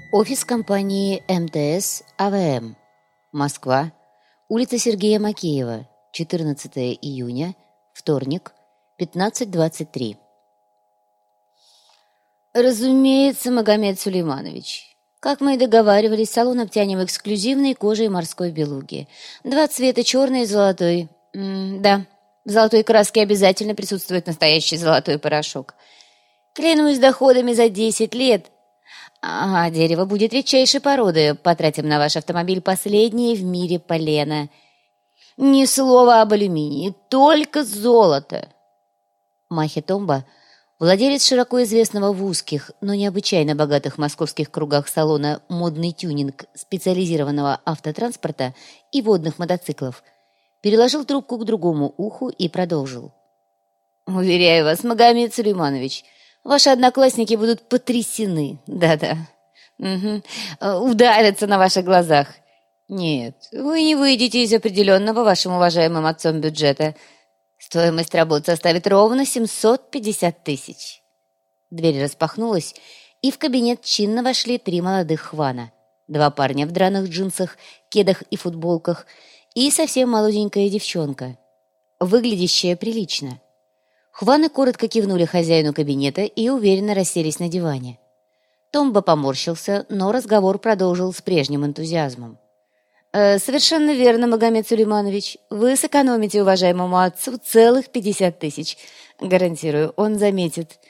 Офис компании МТС АВМ. Москва. Улица Сергея Макеева. 14 июня. Вторник. 15:23. Разумеется, Магомед Сулейманович. Как мы и договаривались, салон обтянем эксклюзивной кожей морской белуги. 2 цвета, черный и золотой. Да, в золотой краске обязательно присутствует настоящий золотой порошок. Клянусь доходами за 10 лет. Ага, дерево будет редчайшей породы. Потратим на ваш автомобиль последнее в мире полено. Ни слова об алюминии, только золото. Махе Томба, владелец широко известного в узких, но необычайно богатых московских кругах салона «Модный тюнинг» специализированного автотранспорта и водных мотоциклов, переложил трубку к другому уху и продолжил. «Уверяю вас, Магомед Сулейманович, ваши одноклассники будут потрясены. Да-да. Удавятся на ваших глазах. Нет, вы не выйдете из определенного вашим уважаемым отцом бюджета. Стоимость работ составит ровно 750 тысяч». Дверь распахнулась, и в кабинет чинно вошли 3 молодых хвана. 2 парня в драных джинсах, кедах и футболках, и совсем молоденькая девчонка, выглядящая прилично. Хваны коротко кивнули хозяину кабинета и уверенно расселись на диване. Томба поморщился, но разговор продолжил с прежним энтузиазмом. «Совершенно верно, Магомед Сулейманович. Вы сэкономите уважаемому отцу целых 50 тысяч. Гарантирую, он заметит.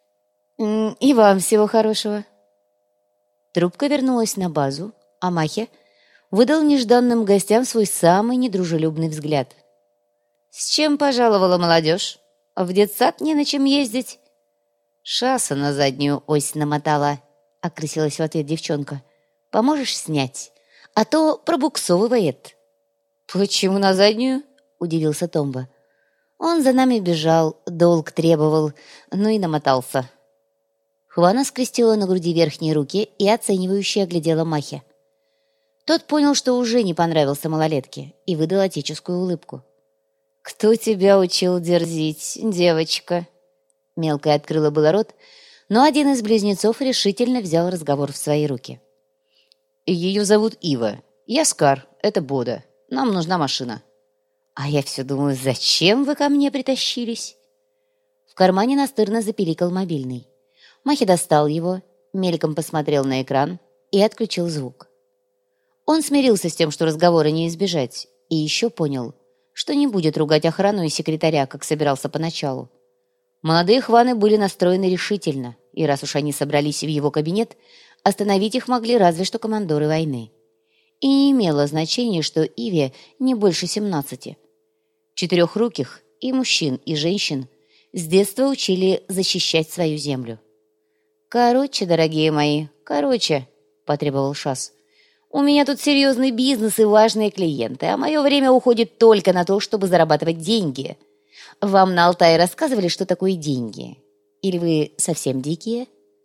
И вам всего хорошего». Трубка вернулась на базу, а Махе выдал нежданным гостям свой самый недружелюбный взгляд. «С чем пожаловала молодежь? В детсад не на чем ездить?» «Шасса на заднюю ось намотала», — окрысилась в ответ девчонка. «Поможешь снять? А то пробуксовывает». «Почему на заднюю?» — удивился Томба. «Он за нами бежал, долг требовал, ну и намотался». Хвана скрестила на груди верхние руки и оценивающе оглядела Махе. Тот понял, что уже не понравился малолетке, и выдал отеческую улыбку. «Кто тебя учил дерзить, девочка?» Мелкая открыла было рот, но один из близнецов решительно взял разговор в свои руки. «Ее зовут Ива. Я Скар, это Бода. Нам нужна машина». «А я все думаю, зачем вы ко мне притащились?» В кармане настырно запиликал мобильный. Махе достал его, мельком посмотрел на экран и отключил звук. Он смирился с тем, что разговора не избежать, и еще понял, что не будет ругать охрану и секретаря, как собирался поначалу. Молодые хваны были настроены решительно, и раз уж они собрались в его кабинет, остановить их могли разве что командоры войны. И не имело значения, что Иве не больше 17. Четырехруких, и мужчин, и женщин, с детства учили защищать свою землю. «Короче, дорогие мои, короче», — потребовал Шас. «У меня тут серьезный бизнес и важные клиенты, а мое время уходит только на то, чтобы зарабатывать деньги. Вам на Алтае рассказывали, что такое деньги? Или вы совсем дикие?»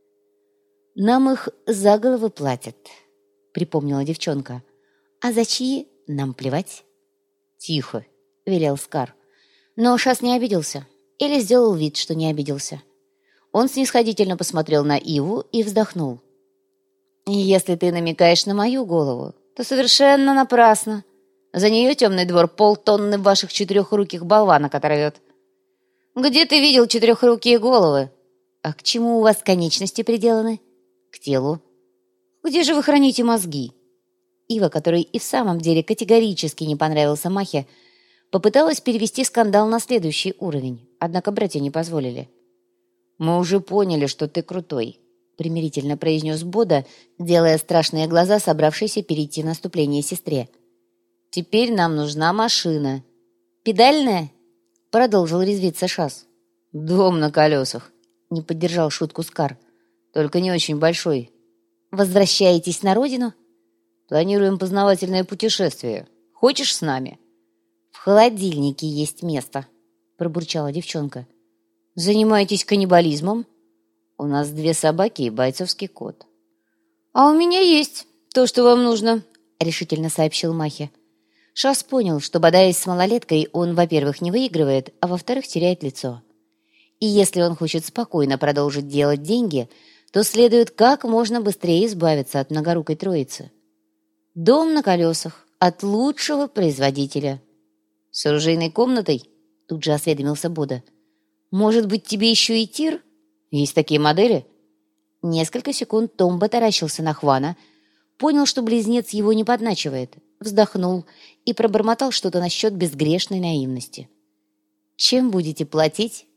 «Нам их за головы платят», — припомнила девчонка. «А за чьи нам плевать?» «Тихо», — велел Скар. Но Шас не обиделся. Или сделал вид, что не обиделся. Он снисходительно посмотрел на Иву и вздохнул. «Если ты намекаешь на мою голову, то совершенно напрасно. За нее темный двор полтонны ваших четырехруких болванок оторвет». «Где ты видел четырехрукие головы?» «А к чему у вас конечности приделаны?» «К телу». «Где же вы храните мозги?» Ива, которой и в самом деле категорически не понравился Махе, попыталась перевести скандал на следующий уровень, однако братья не позволили. «Мы уже поняли, что ты крутой», — примирительно произнес Бода, делая страшные глаза, собравшейся перейти в наступление сестре. «Теперь нам нужна машина». «Педальная?» — продолжил резвиться Шас. «Дом на колесах», — не поддержал шутку Скар. «Только не очень большой». «Возвращаетесь на родину?» «Планируем познавательное путешествие. Хочешь с нами?» «В холодильнике есть место», — пробурчала девчонка. «Занимаетесь каннибализмом?» «У нас 2 собаки и бойцовский кот». «А у меня есть то, что вам нужно», — решительно сообщил Махе. Шас понял, что, бодаясь с малолеткой, он, во-первых, не выигрывает, а во-вторых, теряет лицо. И если он хочет спокойно продолжить делать деньги, то следует как можно быстрее избавиться от многорукой троицы. Дом на колесах от лучшего производителя. С оружейной комнатой? Тут же осведомился Бода. Может быть, тебе еще и тир? Есть такие модели? Несколько секунд Томба таращился на Хвана, понял, что близнец его не подначивает, вздохнул и пробормотал что-то насчет безгрешной наивности. «Чем будете платить?»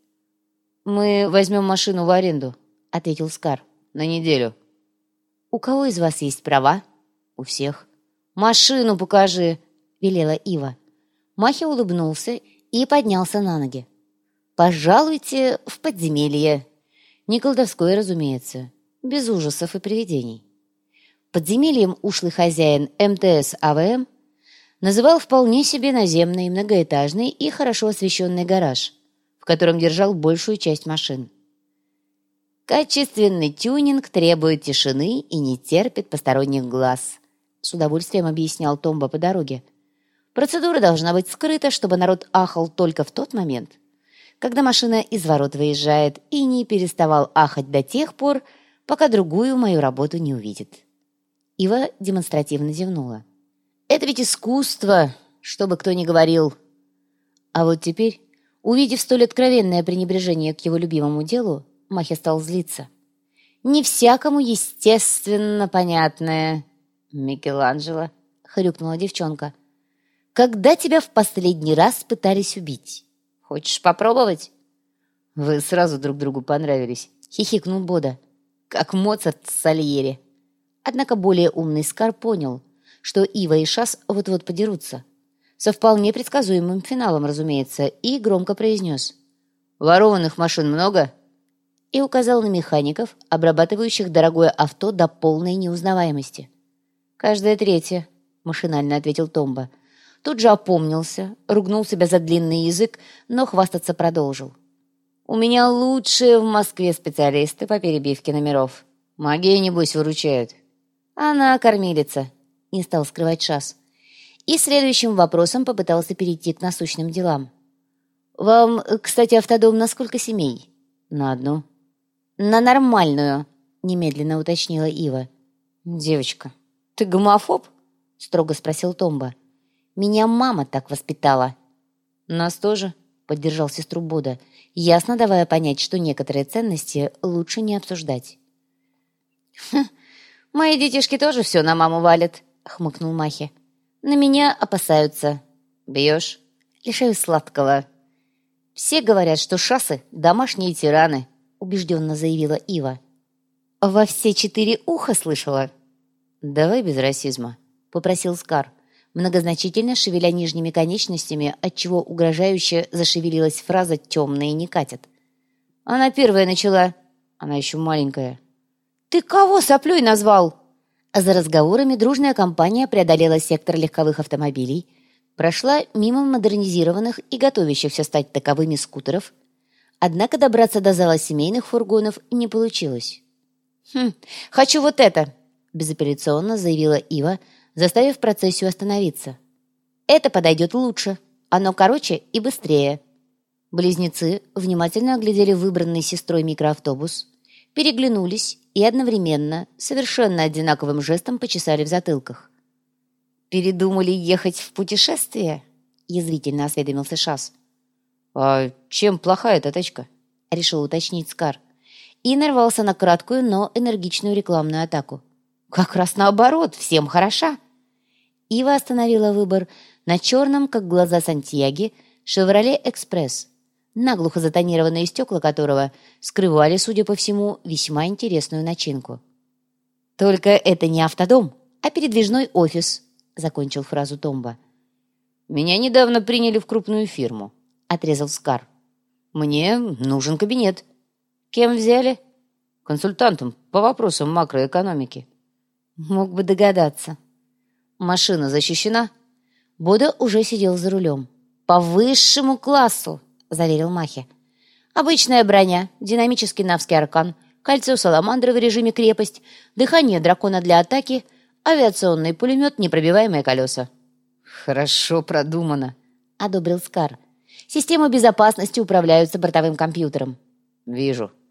«Мы возьмем машину в аренду», — ответил Скар. «На неделю». «У кого из вас есть права?» «У всех». «Машину покажи», — велела Ива. Махи улыбнулся и поднялся на ноги. «Пожалуйте в подземелье». Не колдовское, разумеется, без ужасов и привидений. Подземельем ушлый хозяин МТС АВМ называл вполне себе наземный, многоэтажный и хорошо освещенный гараж, в котором держал большую часть машин. «Качественный тюнинг требует тишины и не терпит посторонних глаз», с удовольствием объяснял Томба по дороге. «Процедура должна быть скрыта, чтобы народ ахал только в тот момент, когда машина из ворот выезжает, и не переставал ахать до тех пор, пока другую мою работу не увидит». Ива демонстративно зевнула. «Это ведь искусство, что бы кто ни говорил». А вот теперь, увидев столь откровенное пренебрежение к его любимому делу, Махи стал злиться. «Не всякому, естественно, понятное». «Микеланджело», — хрюкнула девчонка. «Когда тебя в последний раз пытались убить? Хочешь попробовать?» «Вы сразу друг другу понравились», — хихикнул Бода. «Как Моцарт с Сальери». Однако более умный Скар понял, что Ива и Шас вот-вот подерутся. Со вполне предсказуемым финалом, разумеется, и громко произнес: «Ворованных машин много?» и указал на механиков, обрабатывающих дорогое авто до полной неузнаваемости. «Каждая третья», — машинально ответил Томба. Тут же опомнился, ругнул себя за длинный язык, но хвастаться продолжил. «У меня лучшие в Москве специалисты по перебивке номеров. Магия, небось, выручает». «Она кормилица», — не стал скрывать Шас. И следующим вопросом попытался перейти к насущным делам. «Вам, кстати, автодом на сколько семей?» «На одну». «На нормальную», — немедленно уточнила Ива. «Девочка, ты гомофоб?» — строго спросил Томба. «Меня мама так воспитала». «Нас тоже», — поддержал сестру Бода, ясно давая понять, что некоторые ценности лучше не обсуждать. «Мои детишки тоже все на маму валят», — хмыкнул Махи. «На меня опасаются». «Бьешь?» «Лишаю сладкого». «Все говорят, что шасы — домашние тираны», — убежденно заявила Ива. «Во все 4 уха слышала?» «Давай без расизма», — попросил Скар, многозначительно шевеля нижними конечностями, отчего угрожающе зашевелилась фраза «темные не катят». «Она первая начала. Она еще маленькая». «Ты кого соплей назвал?» За разговорами дружная компания преодолела сектор легковых автомобилей, прошла мимо модернизированных и готовящихся стать таковыми скутеров, однако добраться до зала семейных фургонов не получилось. «Хочу вот это!» — безапелляционно заявила Ива, заставив процессию остановиться. «Это подойдет лучше. Оно короче и быстрее». Близнецы внимательно оглядели выбранный сестрой микроавтобус, переглянулись и одновременно, совершенно одинаковым жестом почесали в затылках. «Передумали ехать в путешествие?» — язвительно осведомился Шас. «А чем плоха эта тачка?» — решил уточнить Скар. И нарвался на краткую, но энергичную рекламную атаку. «Как раз наоборот, всем хороша!» Ива остановила выбор на черном, как глаза Сантьяги, «Шевроле Экспресс», наглухо затонированные стекла которого скрывали, судя по всему, весьма интересную начинку. «Только это не автодом, а передвижной офис», — закончил фразу Томба. «Меня недавно приняли в крупную фирму», — отрезал Скар. «Мне нужен кабинет». «Кем взяли?» «Консультантом по вопросам макроэкономики». «Мог бы догадаться». «Машина защищена?» Бода уже сидел за рулем. «По высшему классу», — заверил Махи. «Обычная броня, динамический навский аркан, кольцо саламандры в режиме крепость, дыхание дракона для атаки, авиационный пулемет, непробиваемые колеса». «Хорошо продумано», — одобрил Скар. «Системы безопасности управляются бортовым компьютером». «Вижу».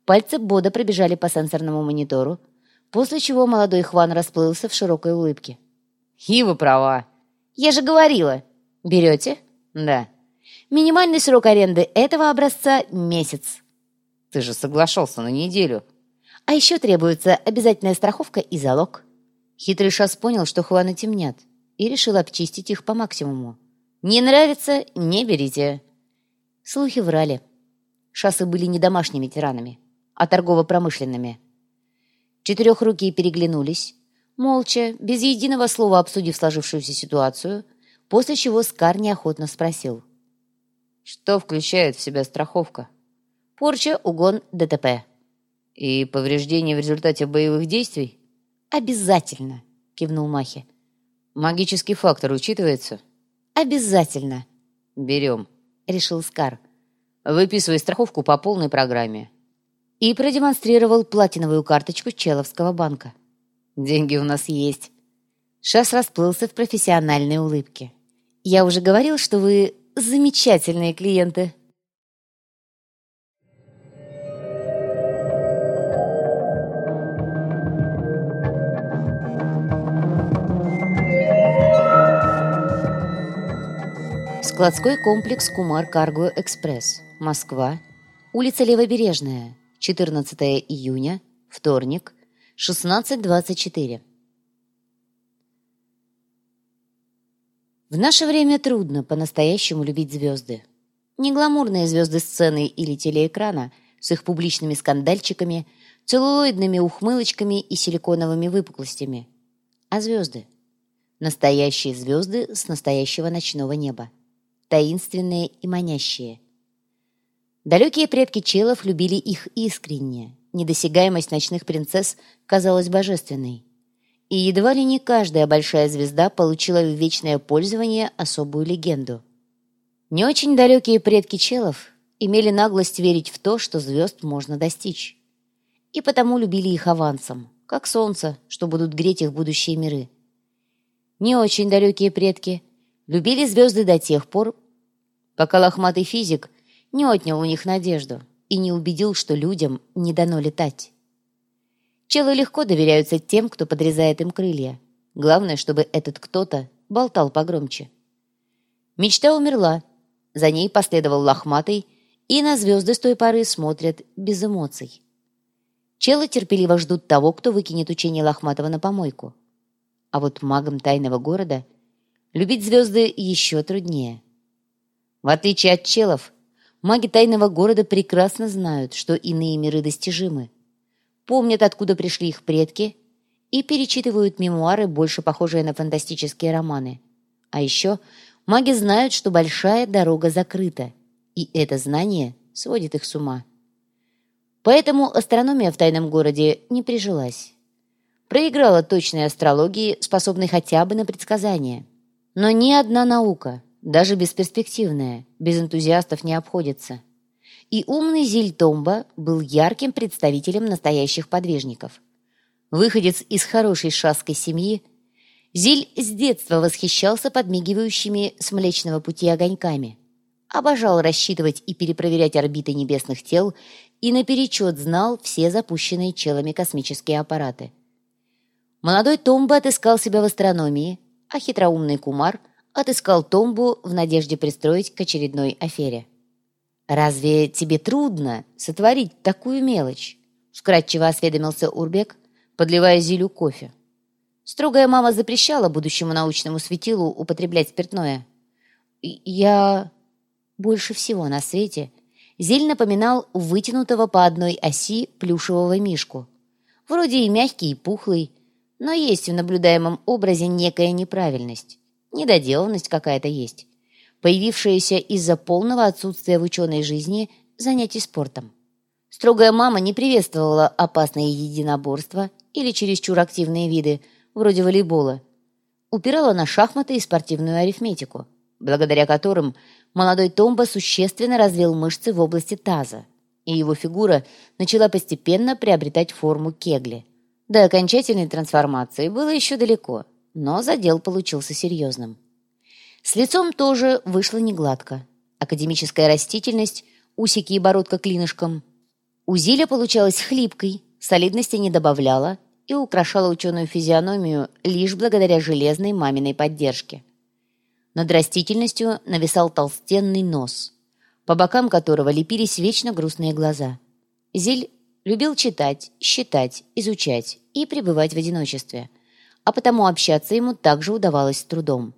Пальцы Бода пробежали по сенсорному монитору, после чего молодой Хван расплылся в широкой улыбке. «И вы права. Я же говорила. Берете?» «Да». «Минимальный срок аренды этого образца – месяц». «Ты же соглашался на неделю». «А еще требуется обязательная страховка и залог». Хитрый Шас понял, что Хваны темнят, и решил обчистить их по максимуму. «Не нравится – не берите». Слухи врали. Шасы были не домашними тиранами, а торгово-промышленными. Четырехрукие переглянулись, молча, без единого слова обсудив сложившуюся ситуацию, после чего Скар неохотно спросил. «Что включает в себя страховка?» «Порча, угон, ДТП». «И повреждения в результате боевых действий?» «Обязательно», — кивнул Махи. «Магический фактор учитывается?» «Обязательно». «Берем», — решил Скар. «Выписывай страховку по полной программе». И продемонстрировал платиновую карточку Человского банка. «Деньги у нас есть». Шас расплылся в профессиональной улыбке. «Я уже говорил, что вы замечательные клиенты». Складской комплекс «Кумар Карго Экспресс», Москва, улица Левобережная, 14 июня, вторник, 16:24. В наше время трудно по-настоящему любить звезды. Не гламурные звезды сцены или телеэкрана с их публичными скандальчиками, целлулоидными ухмылочками и силиконовыми выпуклостями, а звезды. Настоящие звезды с настоящего ночного неба. Таинственные и манящие. Далекие предки челов любили их искренне. Недосягаемость ночных принцесс казалась божественной. И едва ли не каждая большая звезда получила в вечное пользование особую легенду. Не очень далекие предки челов имели наглость верить в то, что звезд можно достичь. И потому любили их авансом, как солнце, что будут греть их будущие миры. Не очень далекие предки любили звезды до тех пор, пока лохматый физик не отнял у них надежду и не убедил, что людям не дано летать. Челы легко доверяются тем, кто подрезает им крылья. Главное, чтобы этот кто-то болтал погромче. Мечта умерла. За ней последовал лохматый, и на звезды с той поры смотрят без эмоций. Челы терпеливо ждут того, кто выкинет учение лохматого на помойку. А вот магам тайного города любить звезды еще труднее. В отличие от челов, маги тайного города прекрасно знают, что иные миры достижимы, помнят, откуда пришли их предки, и перечитывают мемуары, больше похожие на фантастические романы. А еще маги знают, что большая дорога закрыта, и это знание сводит их с ума. Поэтому астрономия в тайном городе не прижилась. Проиграла точной астрологии, способной хотя бы на предсказания. Но ни одна наука, даже бесперспективная, без энтузиастов не обходится. И умный Зиль Томба был ярким представителем настоящих подвижников. Выходец из хорошей шасской семьи, Зиль с детства восхищался подмигивающими с Млечного Пути огоньками, обожал рассчитывать и перепроверять орбиты небесных тел и наперечет знал все запущенные челами космические аппараты. Молодой Томба отыскал себя в астрономии, а хитроумный Кумар отыскал Томбу в надежде пристроить к очередной афере. «Разве тебе трудно сотворить такую мелочь?» — вкратчиво осведомился Урбек, подливая Зилю кофе. Строгая мама запрещала будущему научному светилу употреблять спиртное. «Я...» Больше всего на свете Зиль напоминал вытянутого по одной оси плюшевого мишку. Вроде и мягкий, и пухлый, но есть в наблюдаемом образе некая неправильность, недоделанность какая-то есть, появившаяся из-за полного отсутствия в ученой жизни занятий спортом. Строгая мама не приветствовала опасные единоборства или чересчур активные виды, вроде волейбола. Упирала на шахматы и спортивную арифметику, благодаря которым молодой Томба существенно развил мышцы в области таза, и его фигура начала постепенно приобретать форму кегли. До окончательной трансформации было еще далеко, но задел получился серьезным. С лицом тоже вышло негладко. Академическая растительность, усики и бородка клинышком. У Зиля получалась хлипкой, солидности не добавляла и украшала ученую физиономию лишь благодаря железной маминой поддержке. Над растительностью нависал толстенный нос, по бокам которого лепились вечно грустные глаза. Зиль любил читать, считать, изучать и пребывать в одиночестве, а потому общаться ему также удавалось с трудом.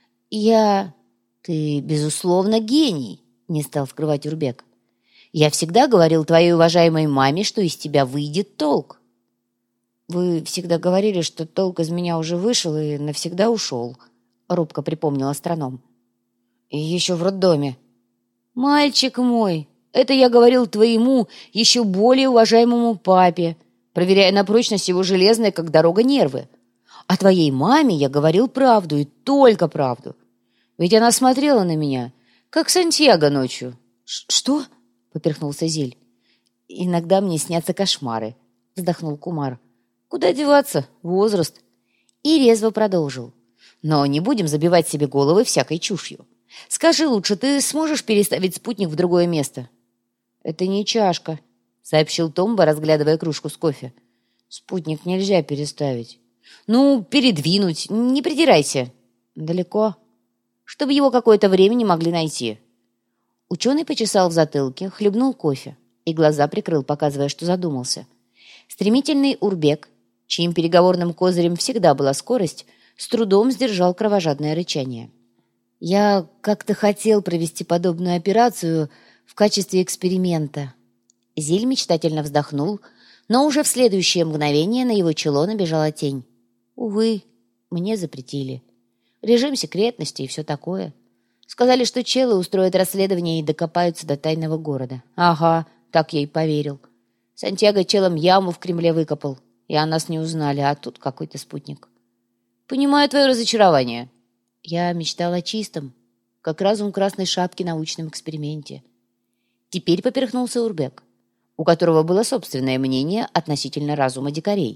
«Ты, безусловно, гений», — не стал скрывать Урбек. «Я всегда говорил твоей уважаемой маме, что из тебя выйдет толк». «Вы всегда говорили, что толк из меня уже вышел и навсегда ушел», — робко припомнил астроном. «И еще в роддоме». «Мальчик мой, это я говорил твоему еще более уважаемому папе, проверяя на прочность его железные, как дорога, нервы. А твоей маме я говорил правду и только правду. Ведь она смотрела на меня, как Сантьяго ночью». «Что?» — поперхнулся Зиль. «Иногда мне снятся кошмары», — вздохнул Кумар. «Куда деваться? Возраст». И резво продолжил. «Но не будем забивать себе головы всякой чушью. Скажи лучше, ты сможешь переставить спутник в другое место?» «Это не чашка», — сообщил Томба, разглядывая кружку с кофе. «Спутник нельзя переставить». «Ну, передвинуть, не придирайся». «Далеко?» «Чтобы его какое-то время не могли найти». Ученый почесал в затылке, хлебнул кофе и глаза прикрыл, показывая, что задумался. Стремительный Урбек, чьим переговорным козырем всегда была скорость, с трудом сдержал кровожадное рычание. «Я как-то хотел провести подобную операцию в качестве эксперимента». Зиль мечтательно вздохнул, но уже в следующее мгновение на его чело набежала тень. «Увы, мне запретили. Режим секретности и все такое. Сказали, что челы устроят расследование и докопаются до тайного города». «Ага, так я и поверил. Сантьяго челом яму в Кремле выкопал, и о нас не узнали, а тут какой-то спутник». «Понимаю твое разочарование». «Я мечтал о чистом, как разум красной шапки в научном эксперименте». Теперь поперхнулся Урбек, у которого было собственное мнение относительно разума дикарей.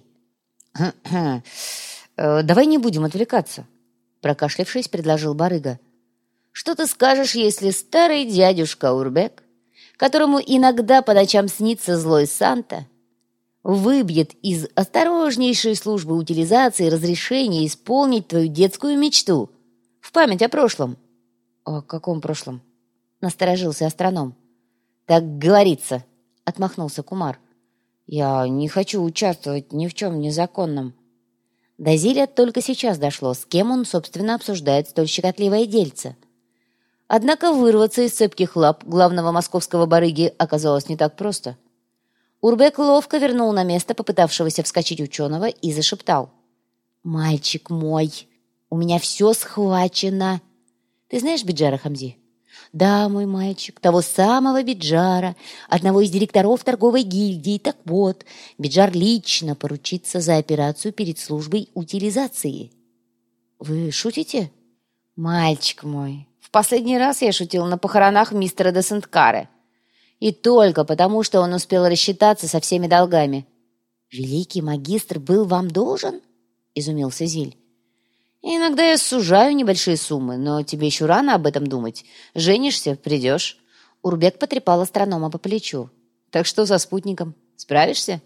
«Давай не будем отвлекаться», — прокашлявшись, предложил барыга. «Что ты скажешь, если старый дядюшка Урбек, которому иногда по ночам снится злой Санта, выбьет из осторожнейшей службы утилизации разрешение исполнить твою детскую мечту в память о прошлом?» «О каком прошлом?» — насторожился астроном. «Так говорится», — отмахнулся Кумар. «Я не хочу участвовать ни в чем незаконном». До Зиля только сейчас дошло, с кем он, собственно, обсуждает столь щекотливое дельце. Однако вырваться из цепких лап главного московского барыги оказалось не так просто. Урбек ловко вернул на место попытавшегося вскочить ученого и зашептал. «Мальчик мой, у меня все схвачено. Ты знаешь Биджара Хамзи?» «Да, мой мальчик, того самого Биджара, одного из директоров торговой гильдии. Так вот, Биджар лично поручится за операцию перед службой утилизации». «Вы шутите?» «Мальчик мой, в последний раз я шутил на похоронах мистера де Сент-Каре. И только потому, что он успел рассчитаться со всеми долгами». «Великий магистр был вам должен?» — изумился Зиль. «Иногда я сужаю небольшие суммы, но тебе еще рано об этом думать. Женишься — придешь». Урбек потрепал астронома по плечу. «Так что со спутником? Справишься?»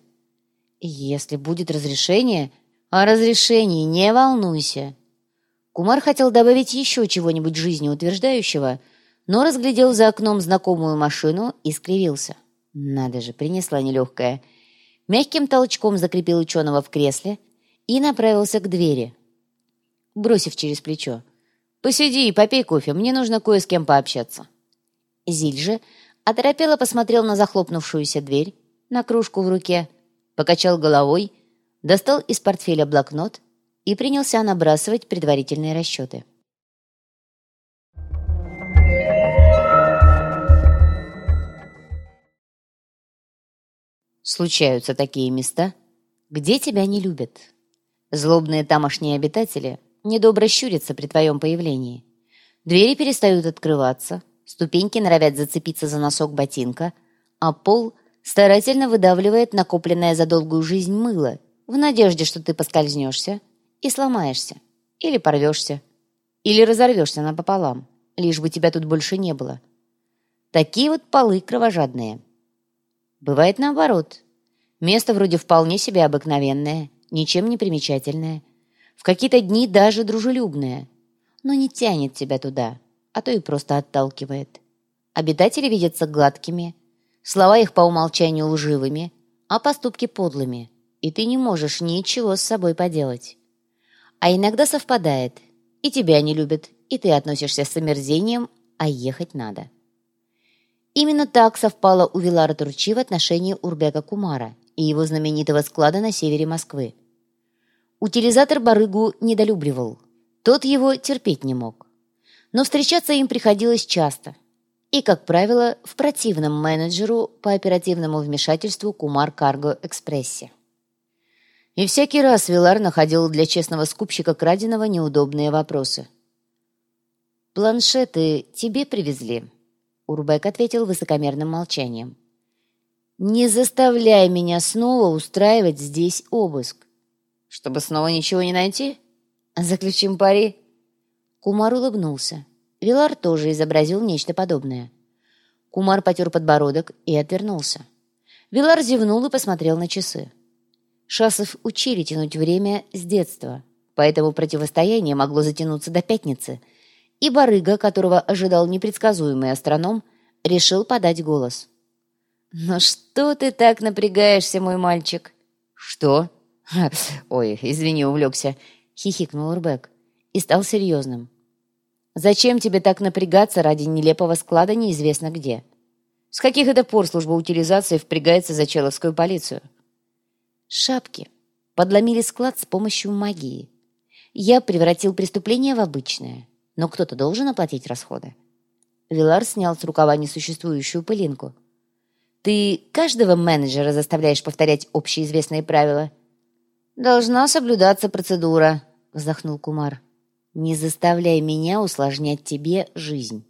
«Если будет разрешение...» «О разрешении не волнуйся». Кумар хотел добавить еще чего-нибудь жизнеутверждающего, но разглядел за окном знакомую машину и скривился. Надо же, принесла нелегкая. Мягким толчком закрепил ученого в кресле и направился к двери, бросив через плечо. «Посиди и попей кофе, мне нужно кое с кем пообщаться». Зиль же оторопело посмотрел на захлопнувшуюся дверь, на кружку в руке, покачал головой, достал из портфеля блокнот и принялся набрасывать предварительные расчеты. Случаются такие места, где тебя не любят. Злобные тамошние обитатели недобро щурятся при твоем появлении. Двери перестают открываться, ступеньки норовят зацепиться за носок ботинка, а пол старательно выдавливает накопленное за долгую жизнь мыло в надежде, что ты поскользнешься и сломаешься, или порвешься, или разорвешься напополам, лишь бы тебя тут больше не было. Такие вот полы кровожадные. Бывает наоборот. Место вроде вполне себе обыкновенное, ничем не примечательное, в какие-то дни даже дружелюбное, но не тянет тебя туда, а то и просто отталкивает. Обитатели видятся гладкими, слова их по умолчанию лживыми, а поступки подлыми, и ты не можешь ничего с собой поделать. А иногда совпадает, и тебя не любят, и ты относишься с омерзением, а ехать надо. Именно так совпало у Вилара Турчи в отношении Урбека Кумара и его знаменитого склада на севере Москвы. Утилизатор барыгу недолюбливал, тот его терпеть не мог. Но встречаться им приходилось часто, и, как правило, в противном менеджеру по оперативному вмешательству Кумар Карго Экспрессе. И всякий раз Вилар находил для честного скупщика краденого неудобные вопросы. «Планшеты тебе привезли?» Урбек ответил высокомерным молчанием. «Не заставляй меня снова устраивать здесь обыск». «Чтобы снова ничего не найти? Заключим пари?» Кумар улыбнулся. Вилар тоже изобразил нечто подобное. Кумар потер подбородок и отвернулся. Вилар зевнул и посмотрел на часы. Шасов учили тянуть время с детства, поэтому противостояние могло затянуться до пятницы, и барыга, которого ожидал непредсказуемый астроном, решил подать голос. «Ну что ты так напрягаешься, мой мальчик?» «Что?» «Ой, извини, увлекся», — хихикнул Урбек и стал серьезным. «Зачем тебе так напрягаться ради нелепого склада неизвестно где? С каких это пор служба утилизации впрягается за человскую полицию?» «Шапки подломили склад с помощью магии. Я превратил преступление в обычное, но кто-то должен оплатить расходы». Вилар снял с рукава несуществующую пылинку. «Ты каждого менеджера заставляешь повторять общеизвестные правила?» «Должна соблюдаться процедура», — вздохнул Кумар. «Не заставляй меня усложнять тебе жизнь».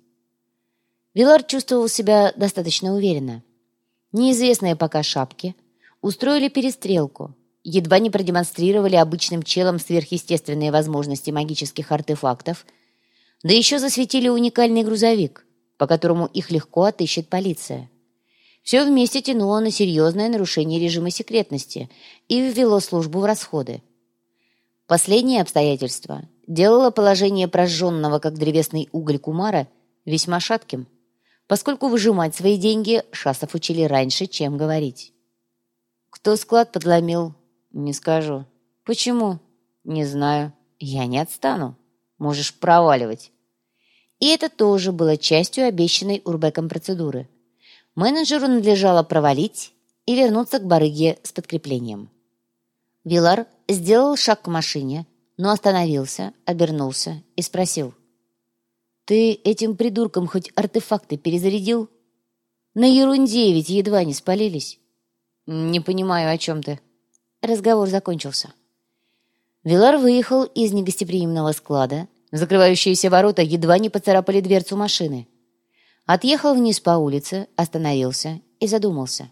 Вилар чувствовал себя достаточно уверенно. Неизвестные пока шапки устроили перестрелку, едва не продемонстрировали обычным челам сверхъестественные возможности магических артефактов, да еще засветили уникальный грузовик, по которому их легко отыщет полиция. Все вместе тянуло на серьезное нарушение режима секретности и ввело службу в расходы. Последнее обстоятельство делало положение прожженного, как древесный уголь Кумара, весьма шатким, поскольку выжимать свои деньги Шасов учили раньше, чем говорить. «Кто склад подломил?» «Не скажу». «Почему?» «Не знаю». «Я не отстану. Можешь проваливать». И это тоже было частью обещанной Урбеком процедуры. Менеджеру надлежало провалить и вернуться к барыге с подкреплением. Вилар сделал шаг к машине, но остановился, обернулся и спросил. «Ты этим придуркам хоть артефакты перезарядил? На ерунде ведь едва не спалились». «Не понимаю, о чем ты». Разговор закончился. Вилар выехал из негостеприимного склада. Закрывающиеся ворота едва не поцарапали дверцу машины. Отъехал вниз по улице, остановился и задумался.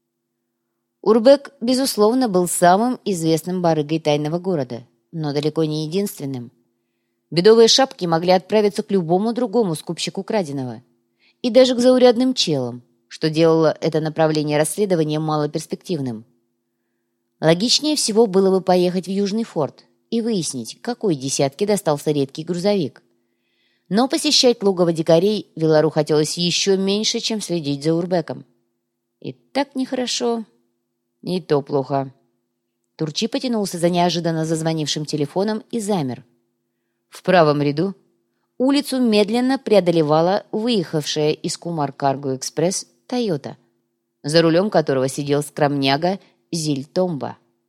Урбек, безусловно, был самым известным барыгой тайного города, но далеко не единственным. Бедовые шапки могли отправиться к любому другому скупщику краденого. И даже к заурядным челам, что делало это направление расследования малоперспективным. Логичнее всего было бы поехать в Южный форт и выяснить, какой десятке достался редкий грузовик. Но посещать логово дикарей Вилару хотелось еще меньше, чем следить за Урбеком. И так нехорошо, и то плохо. Турчи потянулся за неожиданно зазвонившим телефоном и замер. В правом ряду улицу медленно преодолевала выехавшая из Кумар Карго Экспресс «Тойота», за рулем которого сидел скромняга Зиль Томба.